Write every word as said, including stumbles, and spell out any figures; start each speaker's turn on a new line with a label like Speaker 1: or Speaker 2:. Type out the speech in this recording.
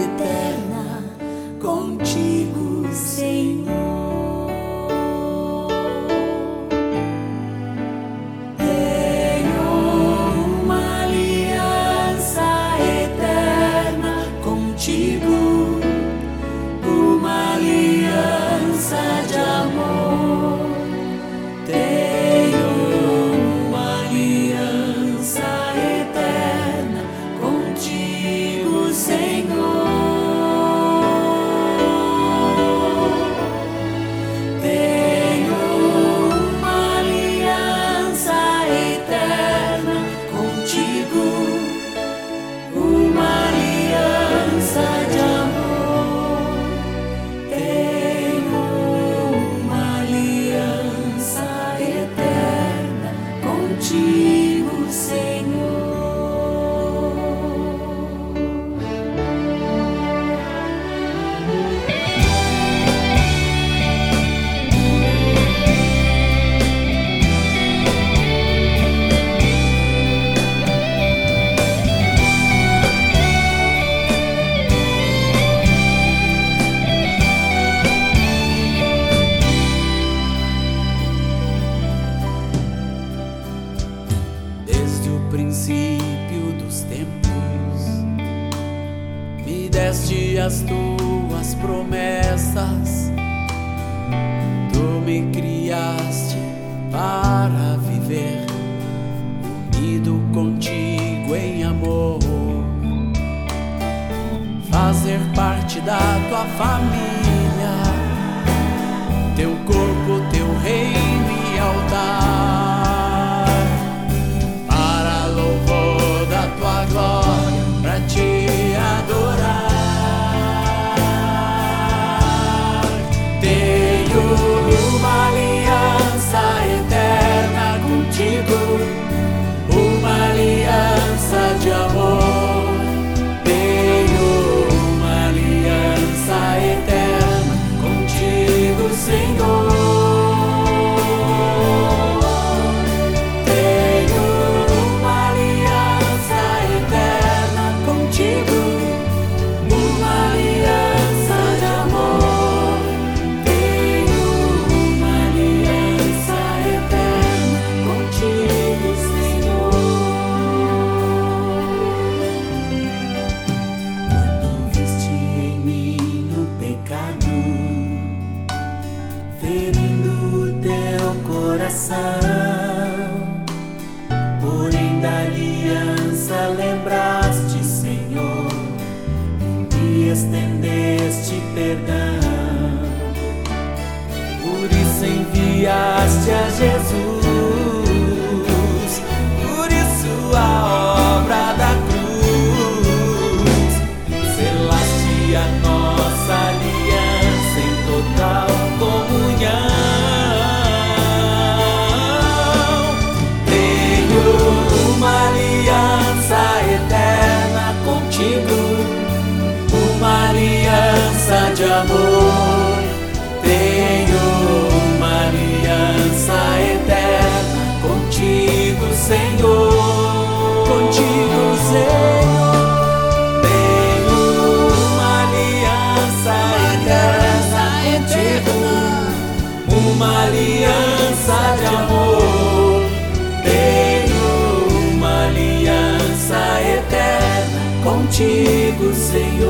Speaker 1: eterna contigo, Senhor. Tenho uma aliança eterna contigo, uma aliança de amor. Tenho uma aliança eterna contigo, Senhor. Tenho uma aliança eterna contigo, uma aliança de amor. Tenho uma aliança eterna contigo, Senhor. Desde o princípio dos tempos, me deste as tuas promessas. Tu me criaste para viver unido contigo em amor, fazer parte da tua família, teu corpo, teu reino e altar, para louvor da tua glória, pra te adorar. Tenho uma aliança eterna contigo, uma aliança de amor. Tenho uma aliança eterna contigo, Senhor. Tenho uma aliança eterna contigo, uma aliança de amor. Tenho uma aliança eterna contigo, Senhor. Quando viste em mim o pecado, ferindo o teu coração, porém da aliança lembraste, Senhor, e estendeste perdão. Por isso enviaste a Jesus, por isso a obra da cruz, selaste a nossa aliança em total comunhão. Tenho uma aliança eterna contigo, uma aliança de amor. Tenho uma aliança eterna contigo, Senhor. Contigo, Senhor. Tenho uma aliança eterna contigo, uma aliança de amor. Tenho uma aliança eterna contigo, Senhor.